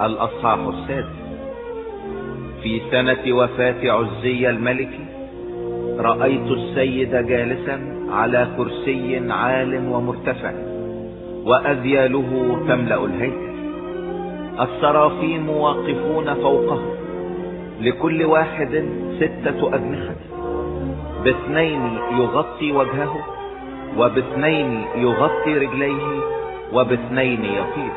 الأصحاح السادس. في سنة وفاة عزي الملك رأيت السيد جالسا على كرسي عال ومرتفع، وأذياله تملأ الهيكل. السرافيم واقفون فوقه، لكل واحد 6 أجنحة، باثنين يغطي وجهه، وباثنين يغطي رجليه، وباثنين يطير.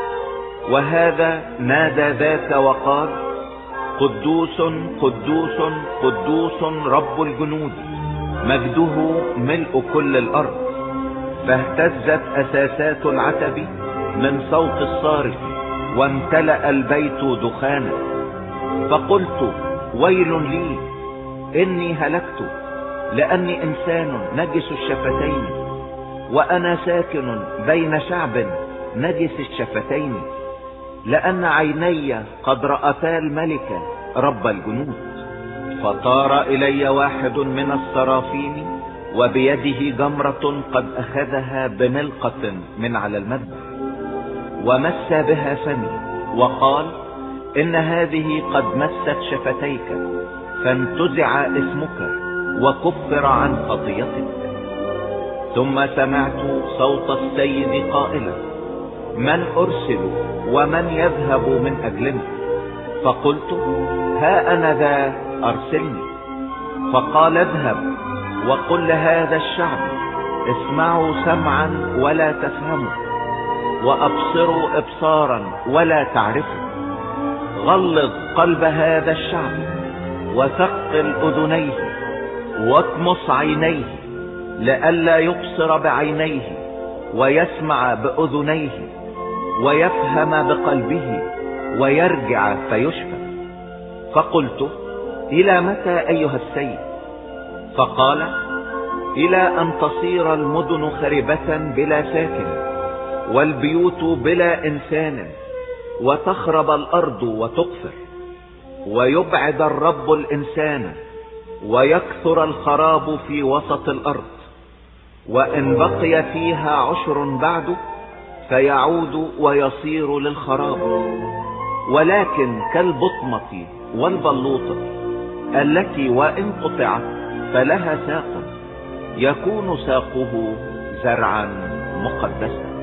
وهذا نادى ذاك وقال: قدوس قدوس قدوس رب الجنود، مجده ملء كل الأرض. فاهتزت أساسات العتب من صوت الصارخ، وامتلأ البيت دخانا. فقلت: ويل لي، إني هلكت، لأني إنسان نجس الشفتين، وأنا ساكن بين شعب نجس الشفتين، لأن عيني قد رأتا الملك رب الجنود. فطار إلي واحد من السرافيم، وبيده جمرة قد أخذها بملقة من على المذبح، ومس بها فمي، وقال: إن هذه قد مست شفتيك، فانتزع اسمك وكفر عن خطيتك. ثم سمعت صوت السيد قائلا: من أرسل ومن يذهب من أجلنا؟ فقلت: ها أنا ذا، أرسلني. فقال: اذهب وقل لهذا الشعب: اسمعوا سمعا ولا تفهموا، وأبصروا إبصارا ولا تعرفوا. غلظ قلب هذا الشعب، وثقل أذنيه، واطمس عينيه، لئلا يبصر بعينيه، ويسمع بأذنيه، ويفهم بقلبه، ويرجع فيشفى. فقلت: إلى متى أيها السيد؟ فقال: إلى أن تصير المدن خربة بلا ساكن، والبيوت بلا إنسان، وتخرب الأرض وتقفر، ويبعد الرب الإنسان، ويكثر الخراب في وسط الأرض. وإن بقي فيها 10 بعد، فيعود ويصير للخراب. ولكن كالبطمة والبلوطة التي وإن قطعت فلها ساق، يكون ساقه زرعا مقدسا.